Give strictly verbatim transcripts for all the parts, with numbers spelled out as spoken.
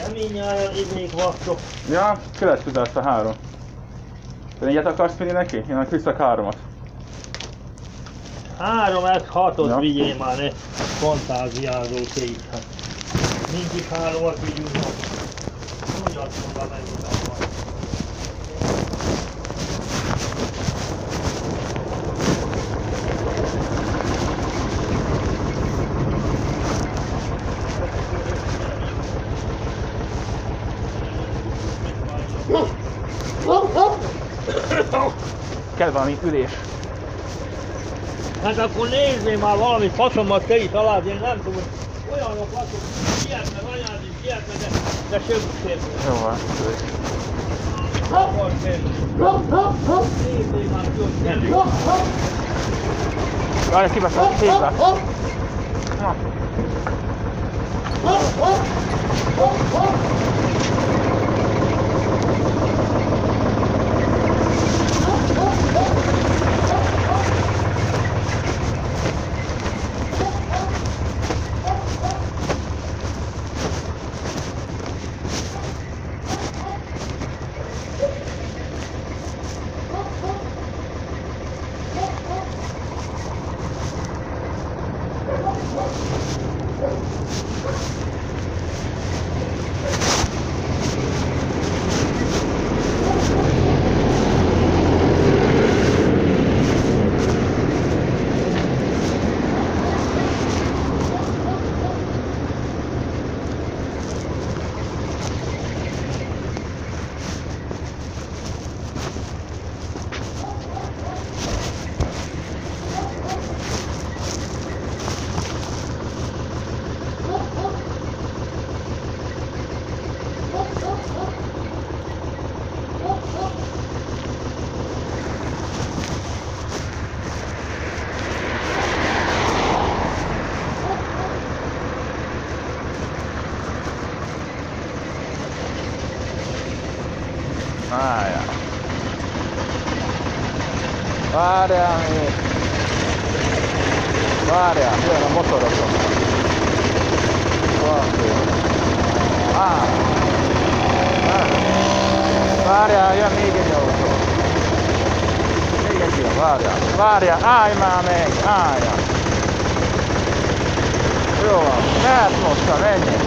Nem mindjárt idék vagytok. Ja, következő ezt a három. Te négyet akarsz vinni neki? Én meg viszek háromat. Három, ez hatot ja. Vigyél már, ne fantáziázó téged. Hát. Mindig háromat vigyünk. Úgy azt mondom, mennyit akar. Kell valami ülés. Hát akkor nézzél már valami faszomat te itt találd, én nem tudom, olyanok vagyok, ilyetne anyád is, ilyetne, de, de segítségül. Jó van, ülés. Akkor kérlek. Nézzél már ki, hogy gyerünk. Várj, kibeszél, hívve. Na. Várjál. Várjál még. Várjál, jön a motorosom. Valami. Á. Várjál, jön még egy autó. Még egy jön, várjál. Várjál, állj már meg, álljál. Jó van, mehet mostan, ennyi.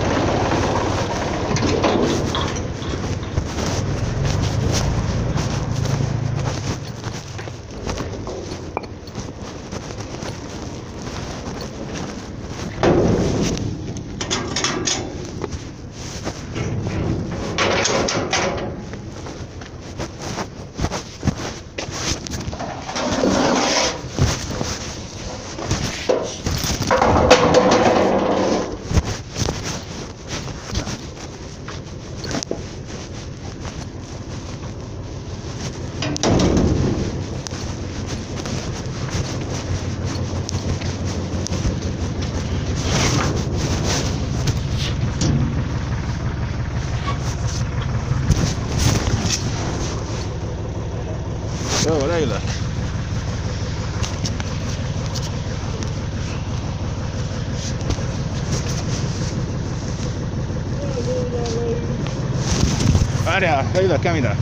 Jó, leülök. Várjál, leülök, ide.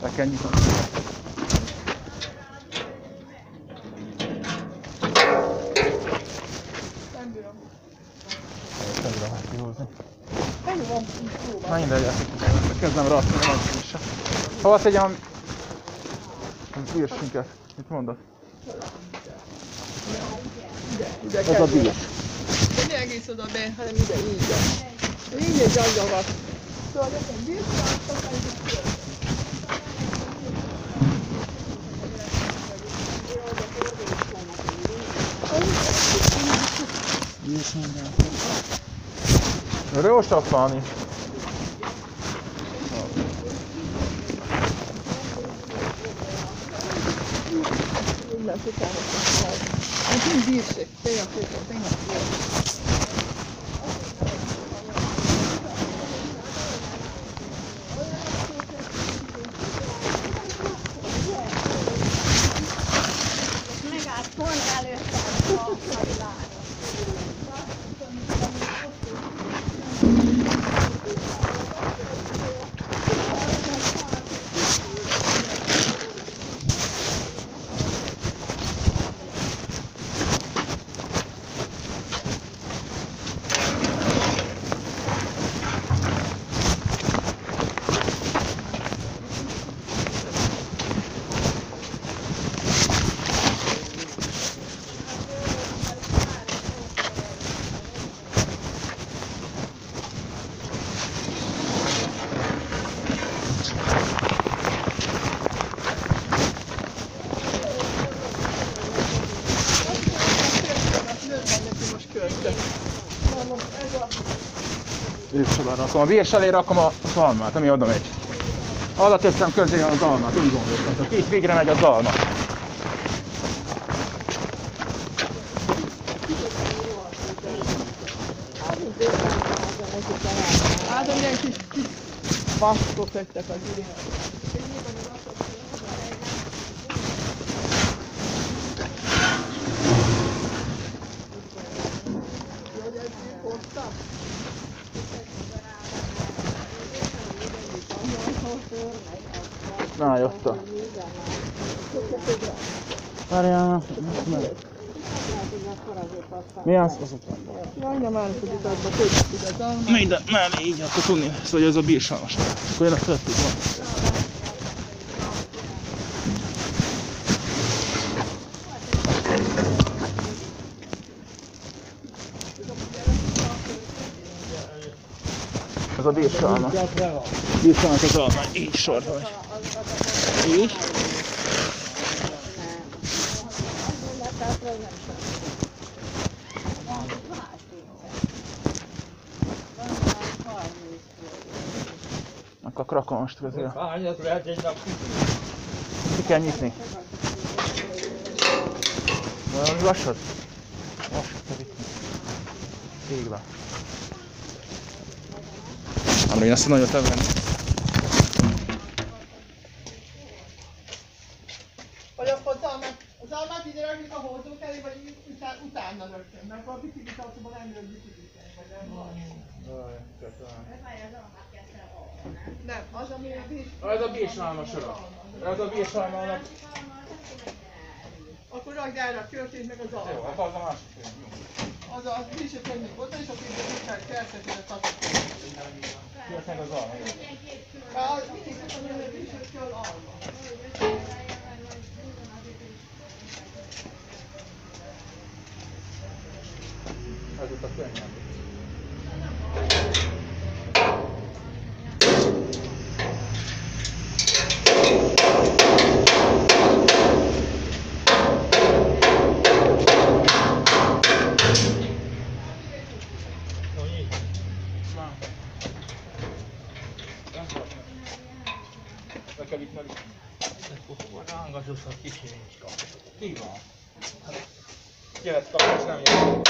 Le kell nyitni. Nem bírom. Nem bírom hát kihúzni. Mennyi van próbál? Na mindegy, ezt kezdem rakni, nem az is. Hova tegyem a virsinket? Mit mondod? Ide, ide Ez kell. a bírs. De ne egész oda be, hanem ide, így. Így egy gyangavat. Szóval nekem bírtam, aztán így jön. Bírs minden. Jó sok van itt. Úgy lesz utána. Hát így bírsek, tényleg szépen, tényleg jó. Megállt pont előttem a világon. Bírsoda rakom. A bírs elé rakom a almát, ami oda megy. Oda teszem közé az almát, úgy gondoltam. Itt végre megy az alma. Hát, milyen kis, kis maszkok lettek az idén. Na, jött a... Várjál, mi az? Az ott van. Jaj, már hogy itt adva többet ide az almát. Minden, mellé így, akkor tudni lesz, hogy ez a bírsalmas. Akkor jön a föltük van. Ez a bírsalma. Bírsalmas az alma, így sorba vagy. Így. Akkor rakom most közé. Hányat lehet egy nap ki? Ki kell nyitni. Valami vasad? Vasad kell vitni. Tégla. Amra én azt a nagyot elvenni. Vagy akkor az almát, az almát ide rakjuk a hordók elé, vagy után, utána rögtön, mert akkor a biciklit autóban nem jön biciklitel, vagy nem van. Nem, az ami a bírs... Ez a bírsalma sora. Ez a bírsalmának. Akkor rakd el a körtét meg az Jó, almát. akkor az a másik film. Az a bírsre tennék oda, és akkor így a kertetére tartani. Kérsz meg az alma. Hát mindig tudom, hogy a bírsre kell alma. Ez itt a könnyen. Le kell vitni a vitni. Rángatos a kicsi nincs kapcsolat. Ki van? Jöhet kapcsolat, nem jön.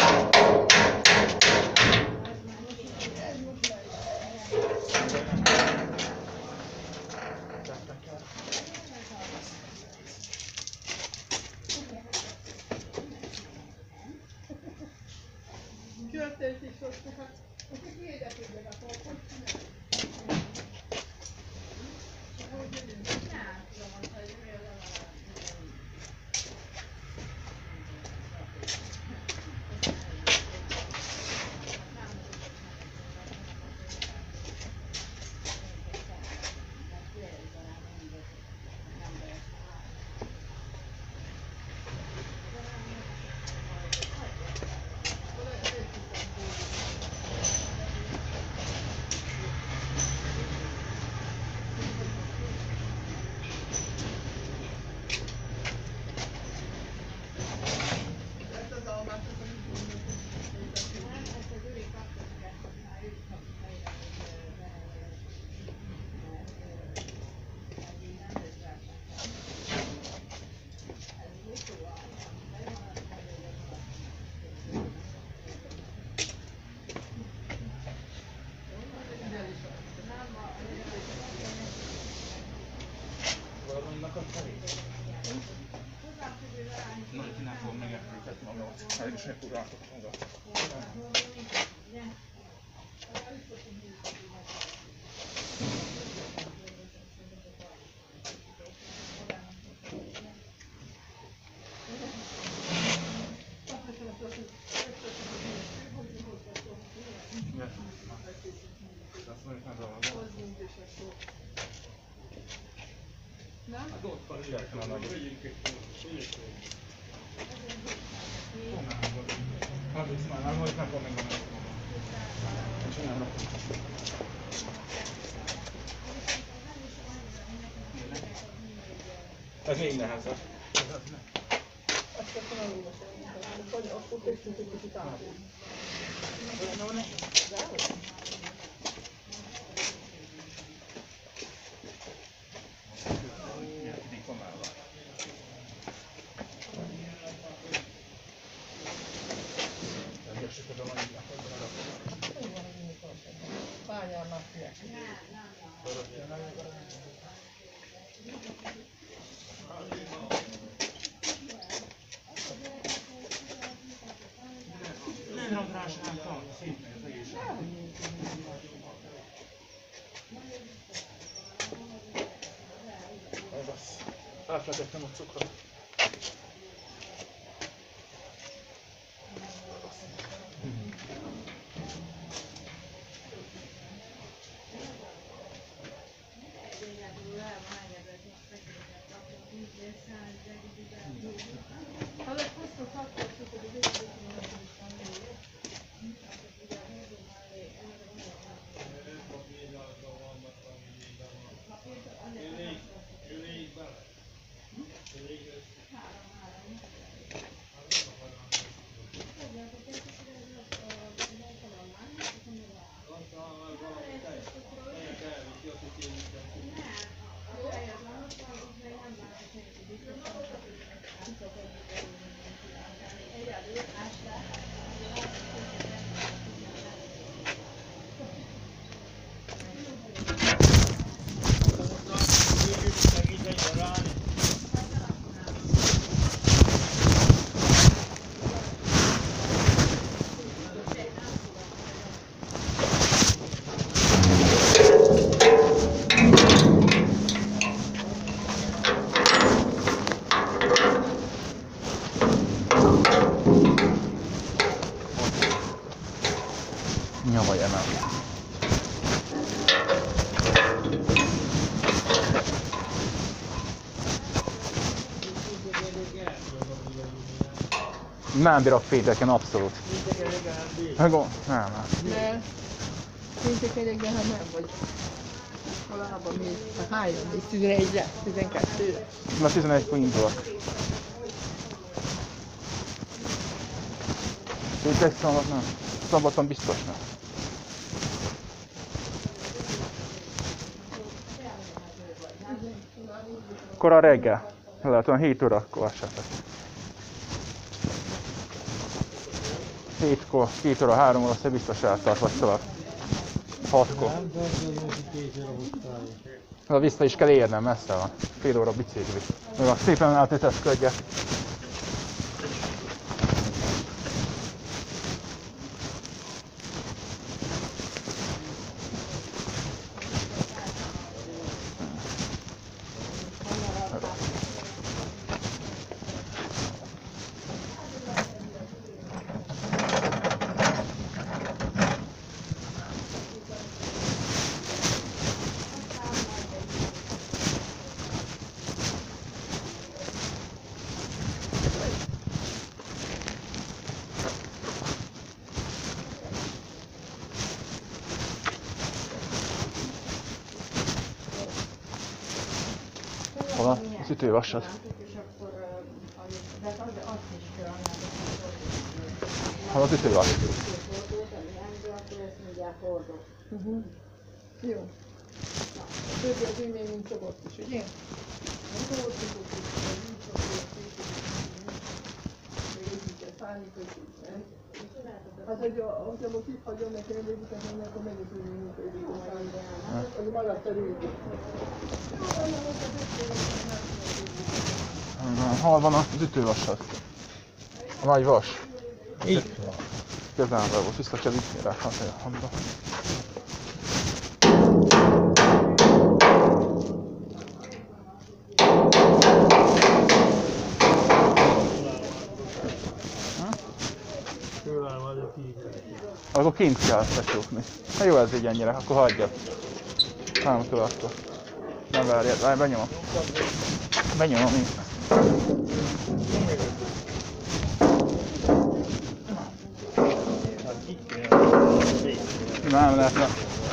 Körtét is ott, hát akkor kiérdekülnek, akkor hogy csinálják? Hogy jövünk? No, itt nem fogom megemlíteni magamat. Elég is megpróbáltok magamat. Ez még nehezebb. Átlegettem a cukrot. Nyomolj emel. Nem bírok féteken, abszolút. Nem, nem. De péntekedekben, ha nem vagy valahában még, ha hányan, még tizenegyre, tizenkettőre. Na tizenegykor indulok. Péntek szombat nem. Szombaton biztos nem. Kora reggel. Lehet olyan hét órakor esetleg. hétkor, két óra, három óra, biztos eltart, vagy tovább. hatkor. Na vissza is kell érnem, messze van. Fél óra bicikli. Még a szépen átüteszködjek. Hol a sütővasad? Hol az ütővas? Uh-huh. Jó. A többi az úgy még mint szokott is, ugye? Nem szokott is, úgy szokott is, még így kell szállni, hogy hát, hogyha most itt hagyom nekem egy együket menni, akkor meg is úgy mint egy együket szállni. Az maradt a régi. Hol van az ütővasad? A nagy vas? Itt van. Közelben volt, vissza kell ütni rá, hát a hamba. Akkor kint kell becsukni. Ha jó, ez így ennyire, akkor hagyjad. Nem kell akkor. Nem várjad, várj, benyomom. Benyomom így. Nem lehetne.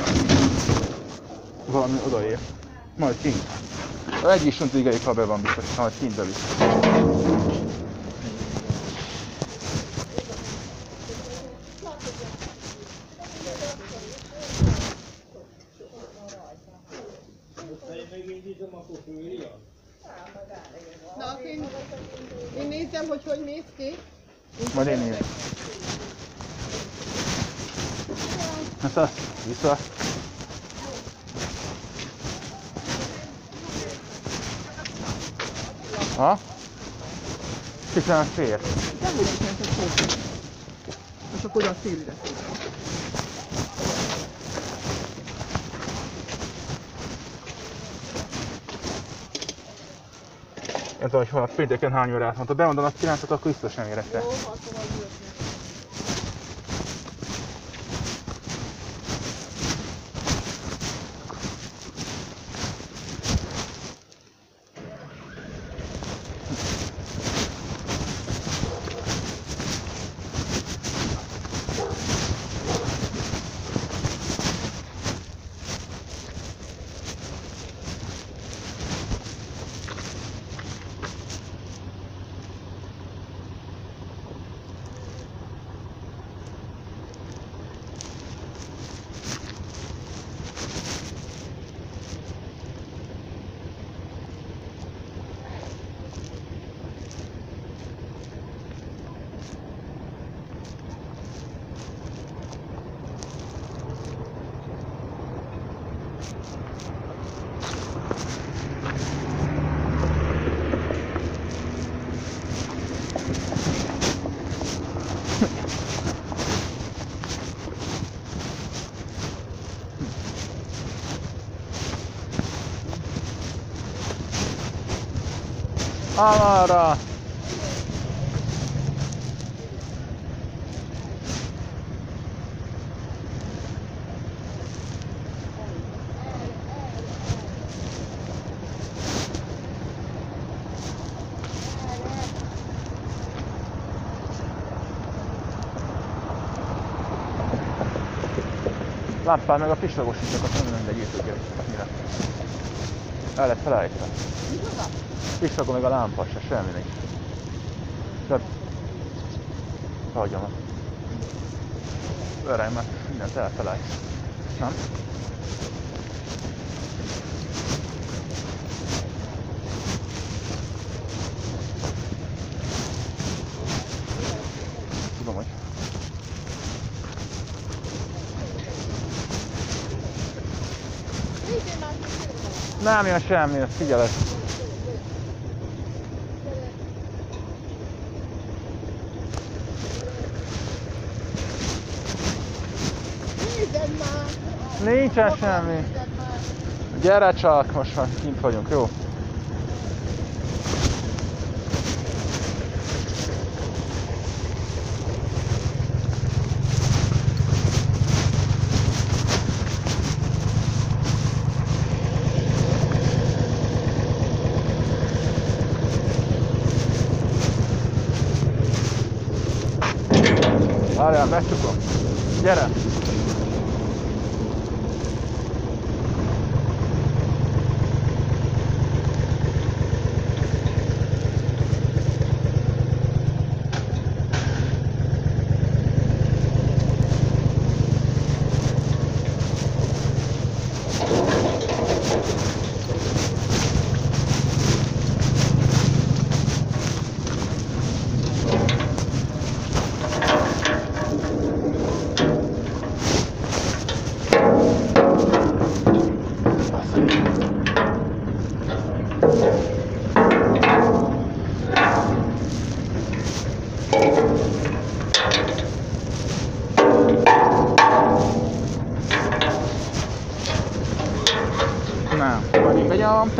Valami odaér. Majd kint. Egy is suntigei kabel van biztos, majd kint bevisz. Na, akkor én, én nézem, hogy hogy mész ki. Majd én nézem. Hát azt, vissza. Ha? Hiszen fér. Nem úgy nézem, hogy hogy. És akkor a szélre. Nem tudom, hogy holnap pénteken hány órát mondta. Bemondanak kilencet, akkor biztos nem érek rá. Jó, akkor majd ülök. Amarra! Lámpán meg a pislagosítsak, azt nem mindegy írtőkért. Mire? El lett felejtve. Pislagom meg a lámpa se, semmi nincs. Tehát... Hagyjam. Öreg, mert mindent elfelejt. Nem? Tudom, hogy... Nem jön semmi, figyelek. Nézd már! Nincsen semmi. Gyere csak, most már kint vagyunk, jó? Várjál, megcsukom. Gyere!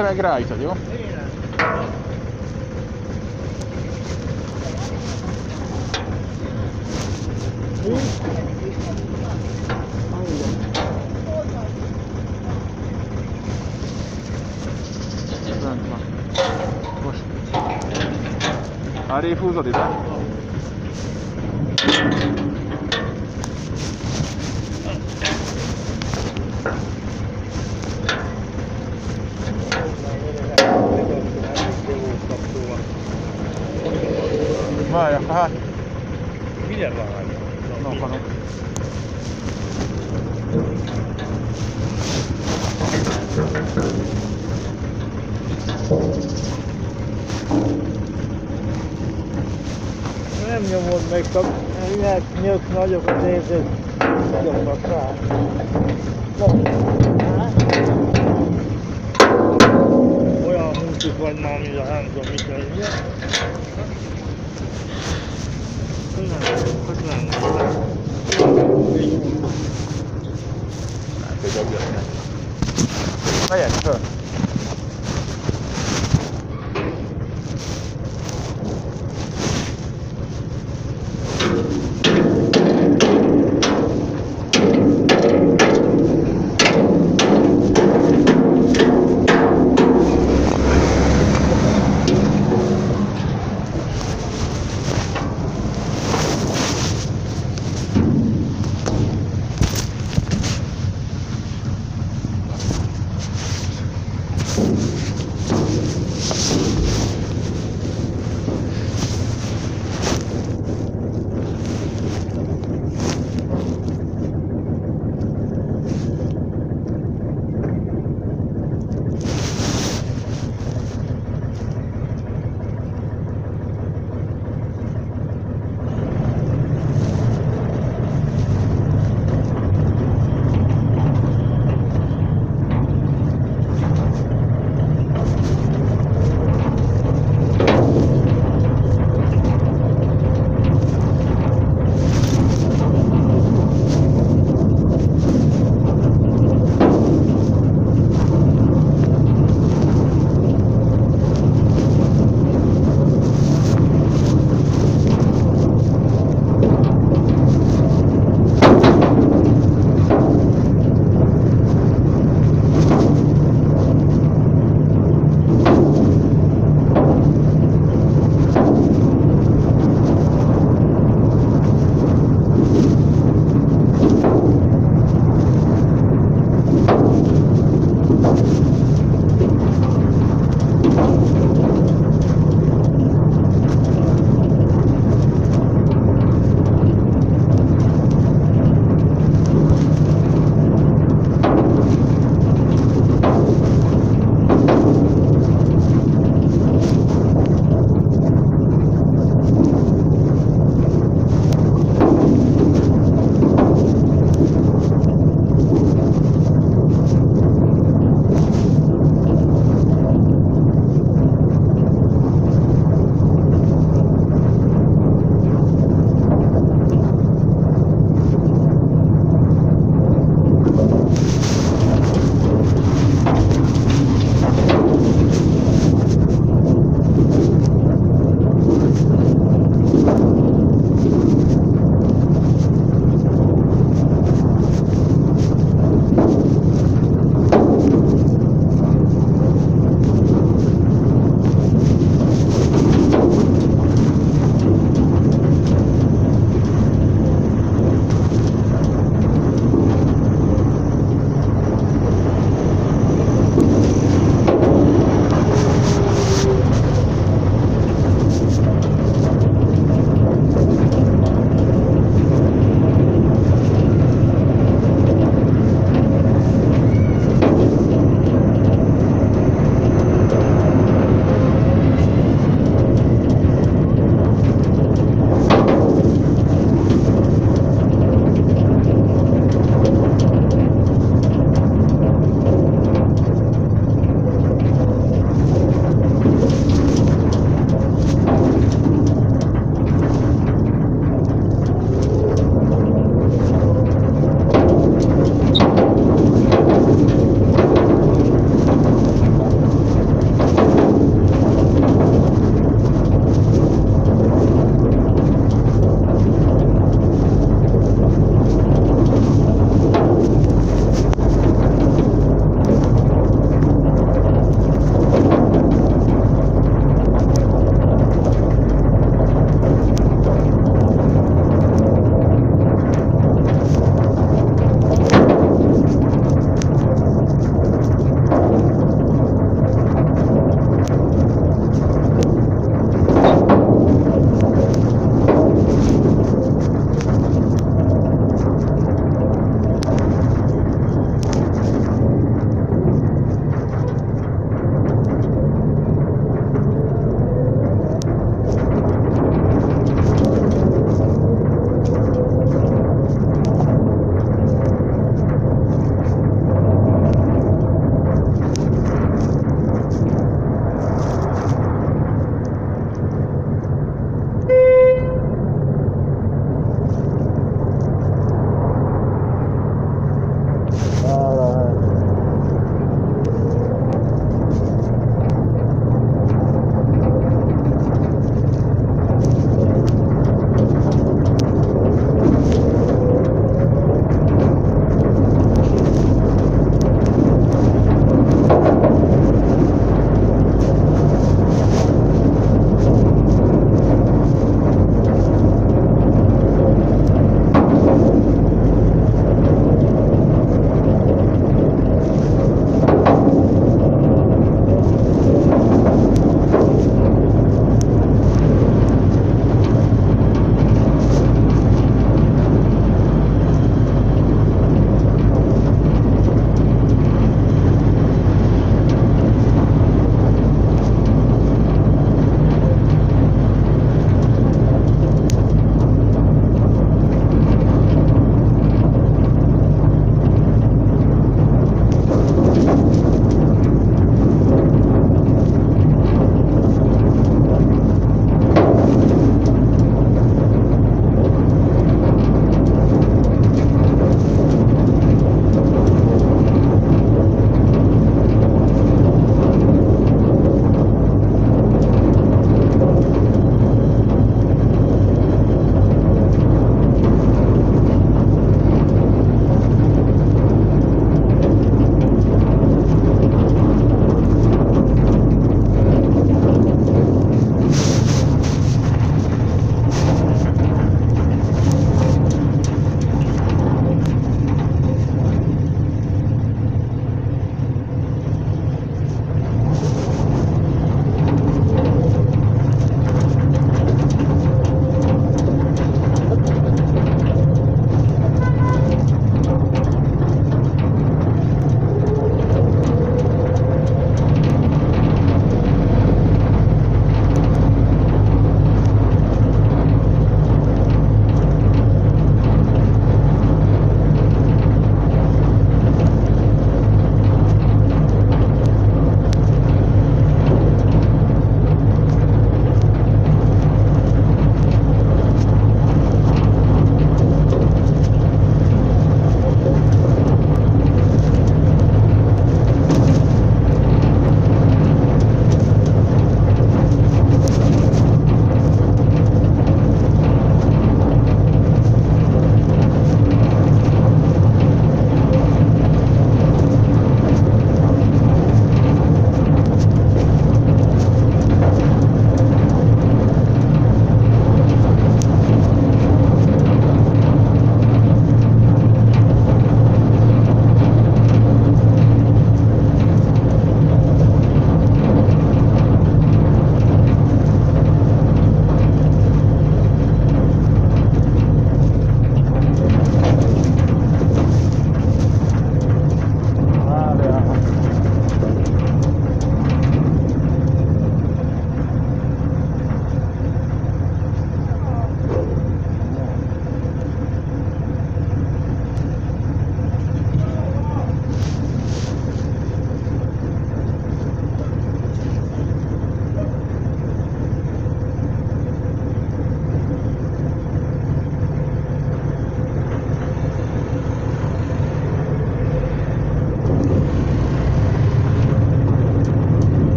te meg ráütöd, jó? Bent van. Most. Arrébb húzod ide? Várj, akkor hát... Figyelj már! No, van ott. Nem nyomod meg, csak ilyen nyök nagyok az érzés, nyomnak rá. Olyan húsuk vagy már, mint a nem tudom mit mondja. Nem, nem, nem. hogy dobja meg. Vegyek föl!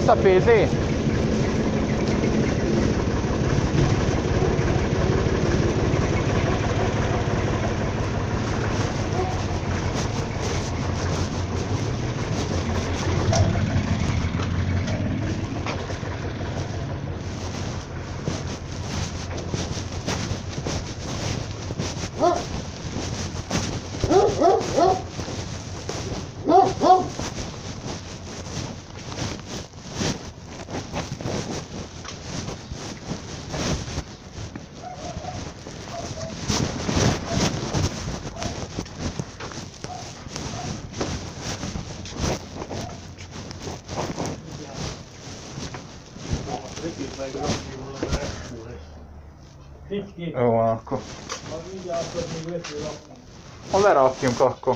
Mész a pé zé? Jó van akkor. Ha lerakjunk akkor.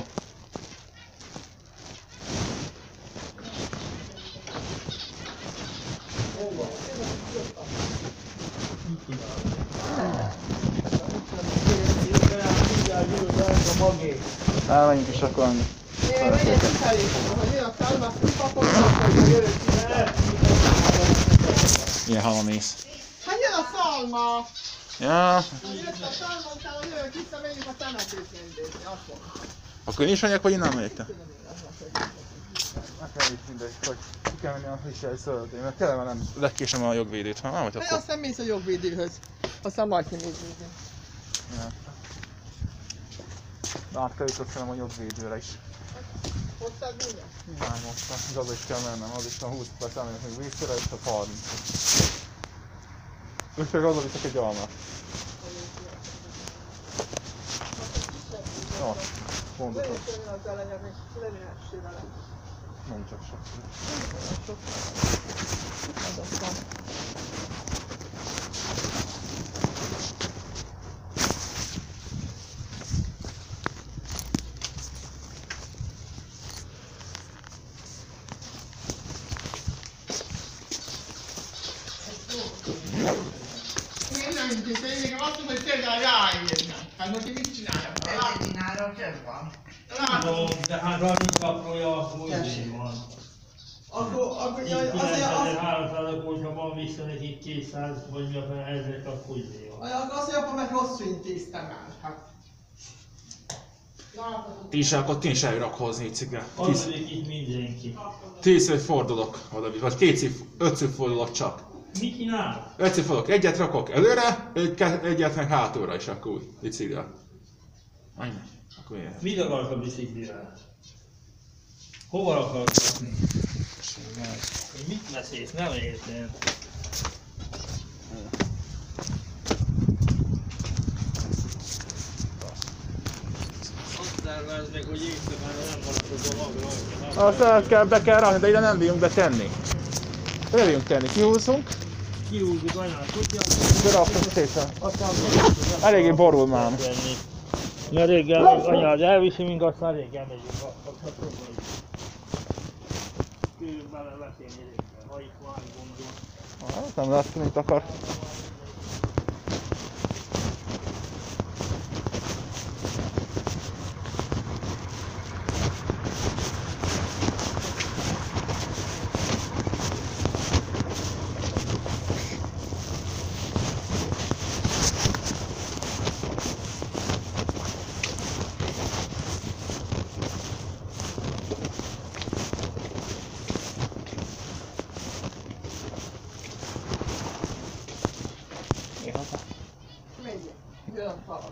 Elmenjünk is akkor. Én megyek kifelé, ha jön a szálmasztok, akkor hogy jövök ki. Milyen halma mész? Hát jön a szalma! Ja. Ha jött a szalma, utána jövök vissza, megyünk a temetőt nézni, azt mondom. Akkor én is mondják, hogy innen megyek te? Nekem is mindegy, hogy ki kell menni a frissel szöldén, mert tényleg már nem lekésem a jogvédőt, ha nem vagy Hát akkor. aztán mész a jogvédőhöz. Aztán majd kinézni. Ja. De át kell jutni a jogvédőre is. Hoztad mindjárt? Nem, most az is kell mennem, az is a húsz perc elmegyek még vízszere, és a harminc. Most csak azon viszek egy almát. No, pontosan. Legyek az elejebb, és lenyelhessé vele. Nem csak sok. Sok. Az aztán. Én nem intéztem, én nekem azt mondom, hogy tényleg ráérnem. Hát most én mit csináljak? Edinára több van. Tudom, de hát rajtunk kapcsolja, akkor úgy van. Akkor, akkor, Itt jaj, azért az... kilencezerháromszáz, hogyha van vissza nekik kétszáz, vagy mi a fele ezret, akkor úgy van. Akkor azt mondja, mert rosszul intéztem el. Hát. Ti is akkor ti is elrak hozni cigre. Adodik itt mindenki. Tízször fordulok oda, vagy kétszer, ötször fordulok csak. Mit csinál? Ötször fordulok, egyet rakok előre, egy, egyet meg hátulra is akkor úgy, biciklire. Annyi, akkor ilyen. Mit akarsz a biciklivel? Hova akarsz rakni? Hogy mit beszélsz? Nem értem. Azt tervezd meg, hogy éjszakára nem maradsz a magra. Azt kell, be kell rakni, de ide nem bírjunk betenni. Ide bírjunk tenni, kihúzzunk, Kihúzzuk anyát, tudja? de rakjuk szépen. Aztán Eléggé borul már. Ja, reggel meg anyád elviszi minket, aztán reggel megyünk. Kőjünk bele beszélni reggel, ha itt van gondol. Ah, nem lesz, mint akar. Megyek. Jön a szalma.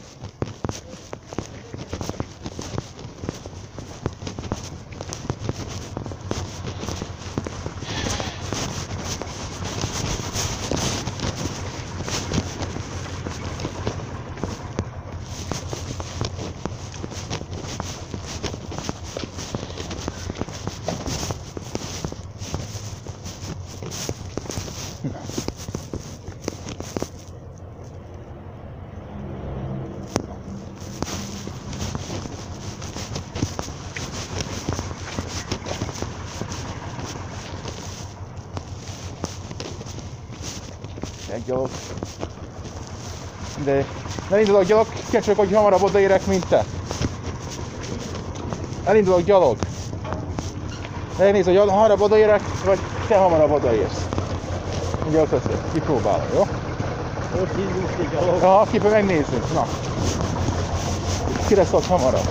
Egy gyalog. De elindulok gyalog, kecsök, hogy hamarabb odaérek, mint te. Elindulok gyalog. Elnézd, hogy hamarabb odaérek, vagy te hamarabb odaérsz. Ugye ott össze, kipróbálom, jó? Most indulsz egy gyalog. Aha, ki megnézzük, na. Ki lesz ott hamarabb?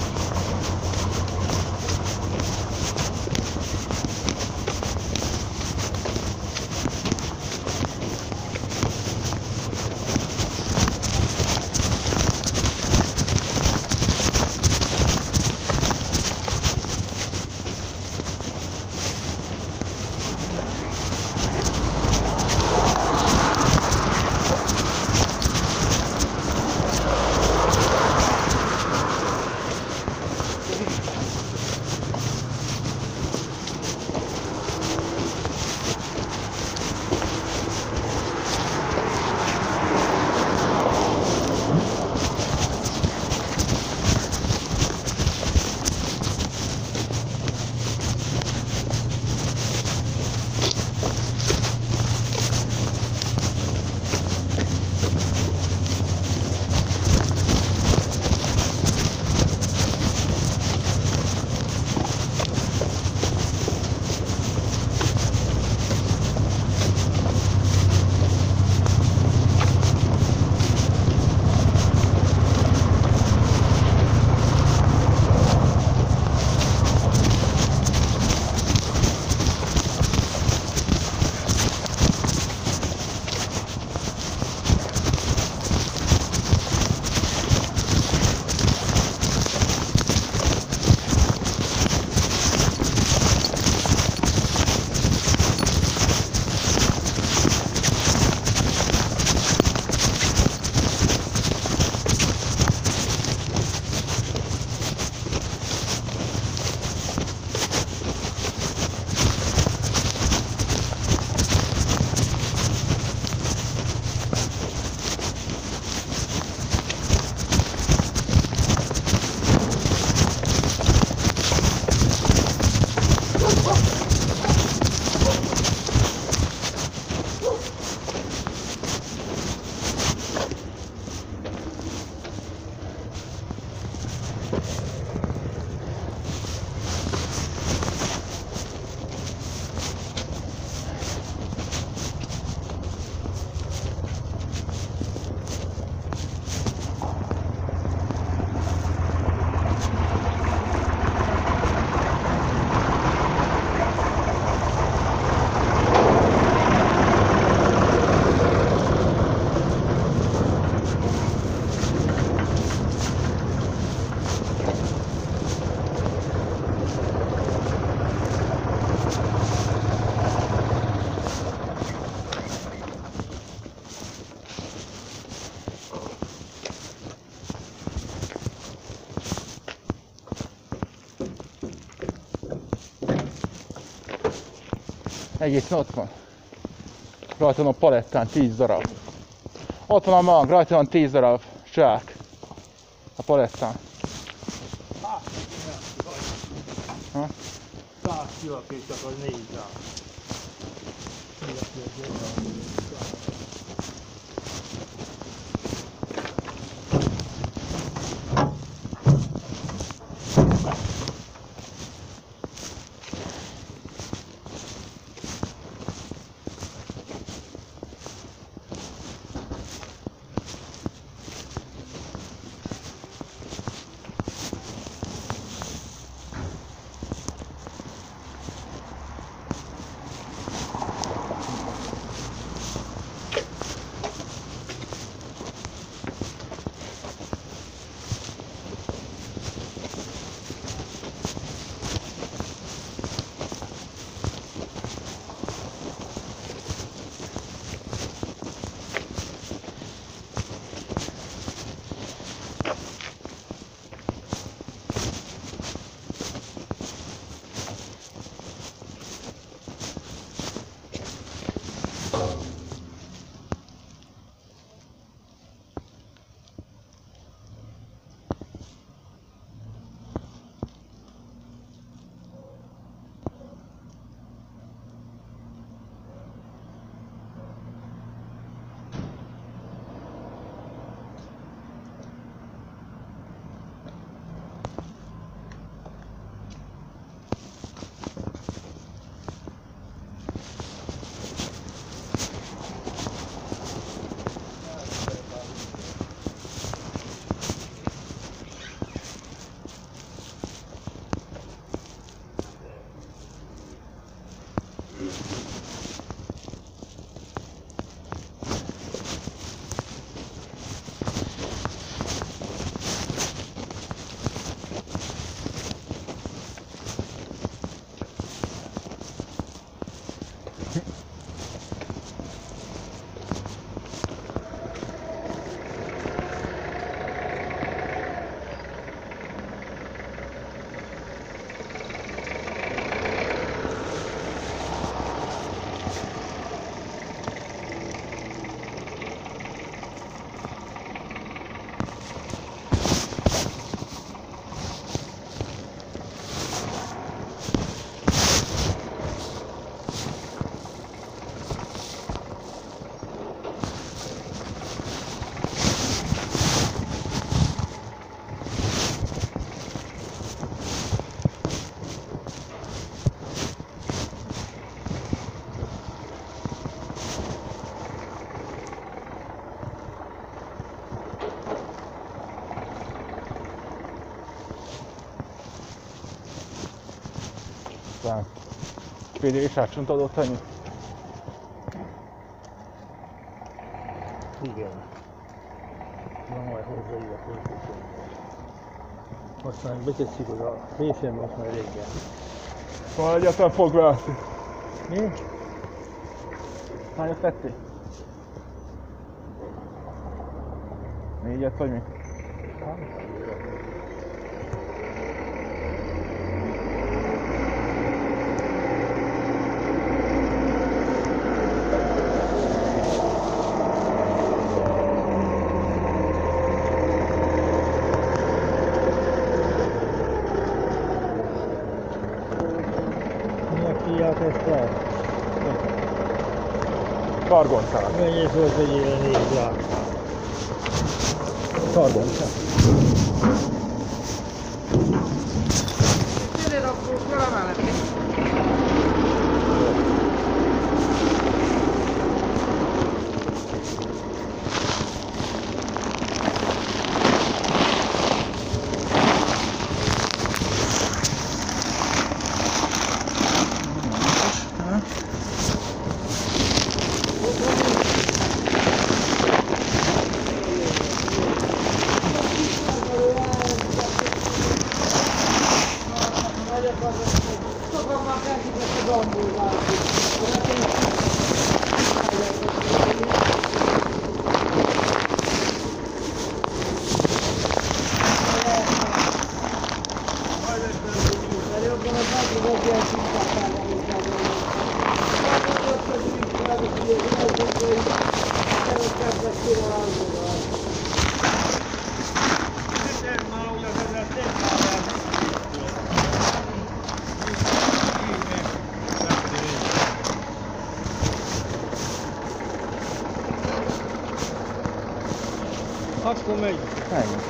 Egészen ott van. Rajta van a palettán tíz darab. Ott van a mag, rajta van tíz darab zsák. A palettán. Ha? száz kilakét csak az négy zsák. Aztán pé dé és átcsontad ott annyi? Igen. Na majd hozzáívek hozzá. Most már betesszük oda a részem, most már régen. Szóval egyáltalán fog látni. Mi? Hányat tettél? Négyet vagy mi? Kargoncát. Mennyit volt egy ilyen négy zsák? Kargoncát. Tényleg akkor karamellek. Akkor megy. Ennyi.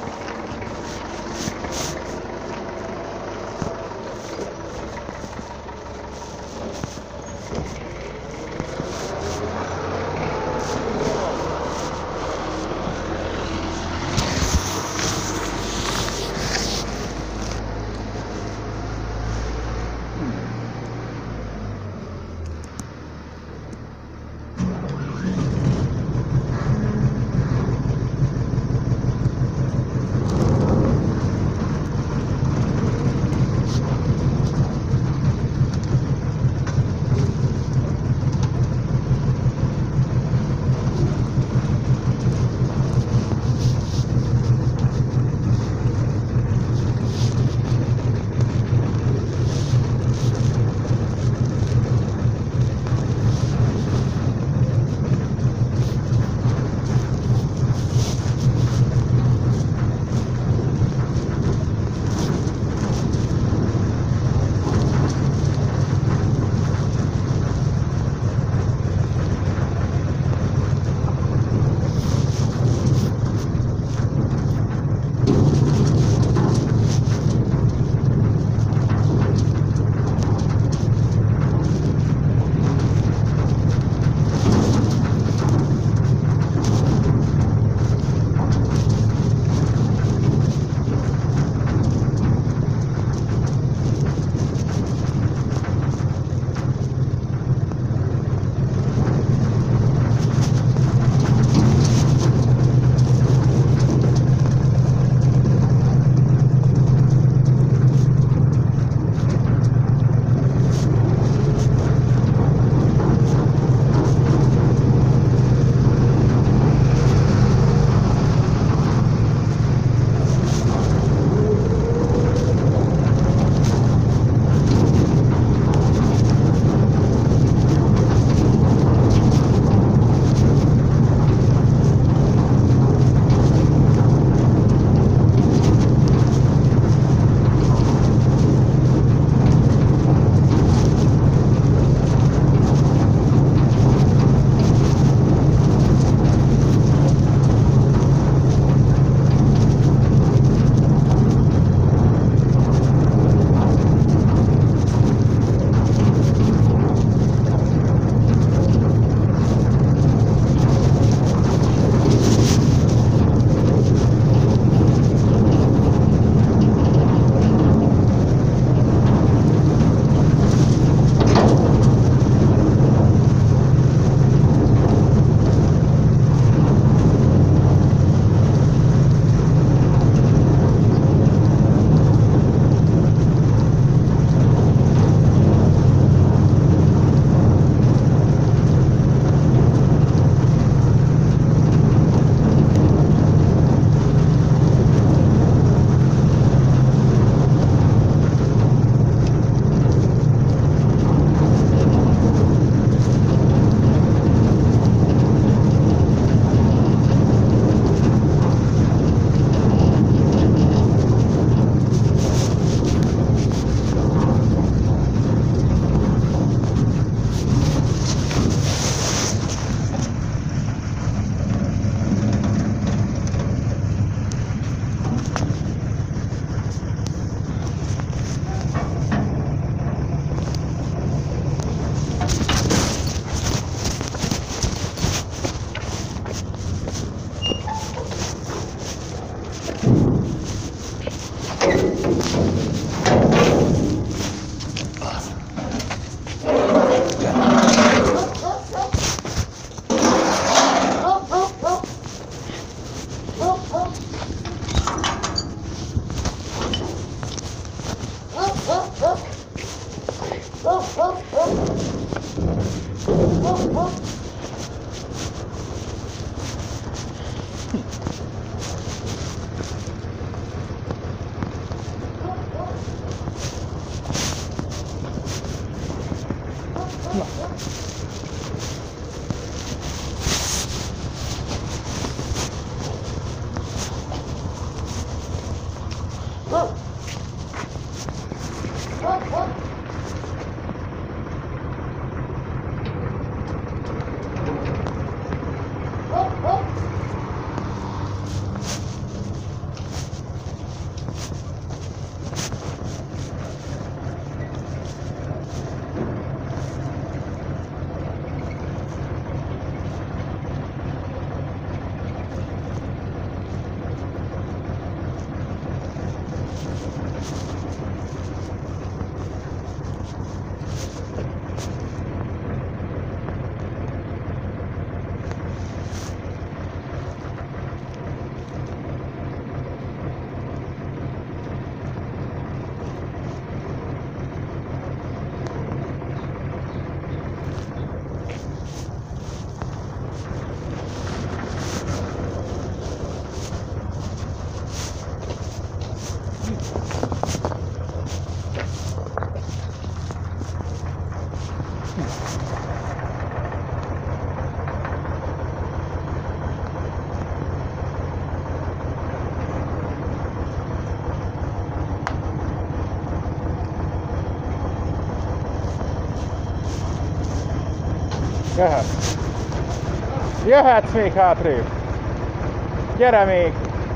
Jöhet. Jöhetsz még hátrébb. Gyere még.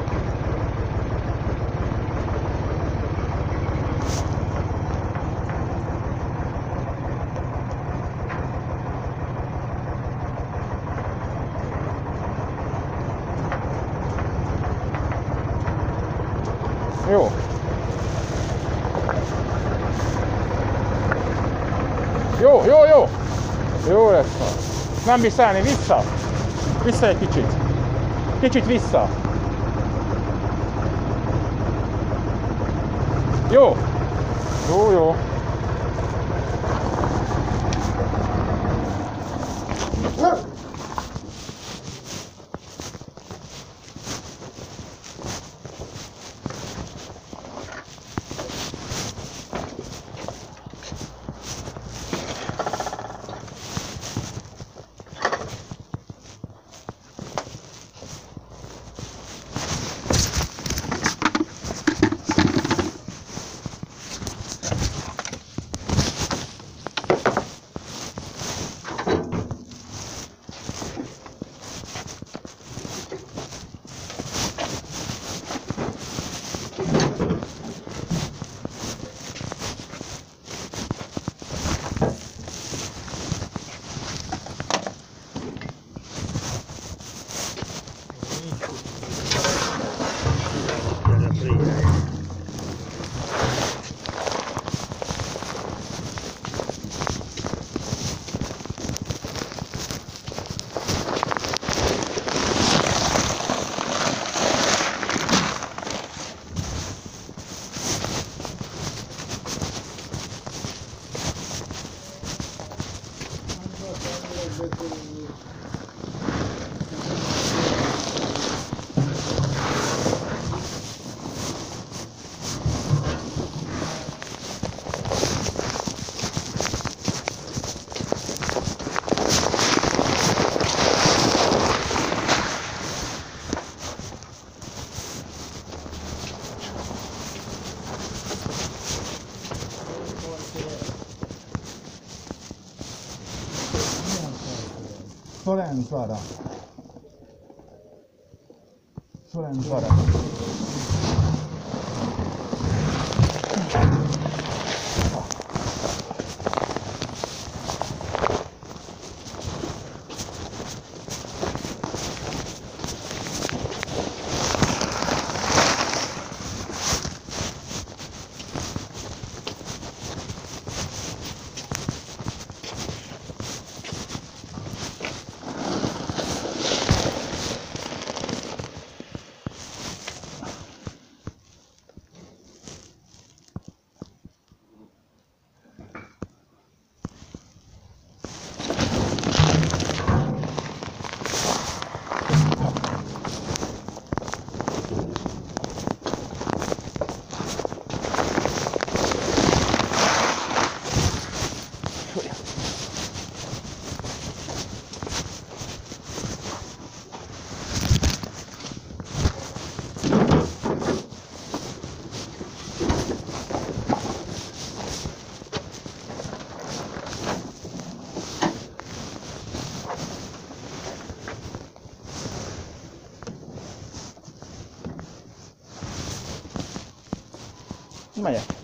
Jó. Jó, jó, jó. Jó lesz ma. Nem bírsz állni, vissza. Vissza egy kicsit. Kicsit vissza. Jó. Jó, jó. Solenzara. Solenzara. Megyek.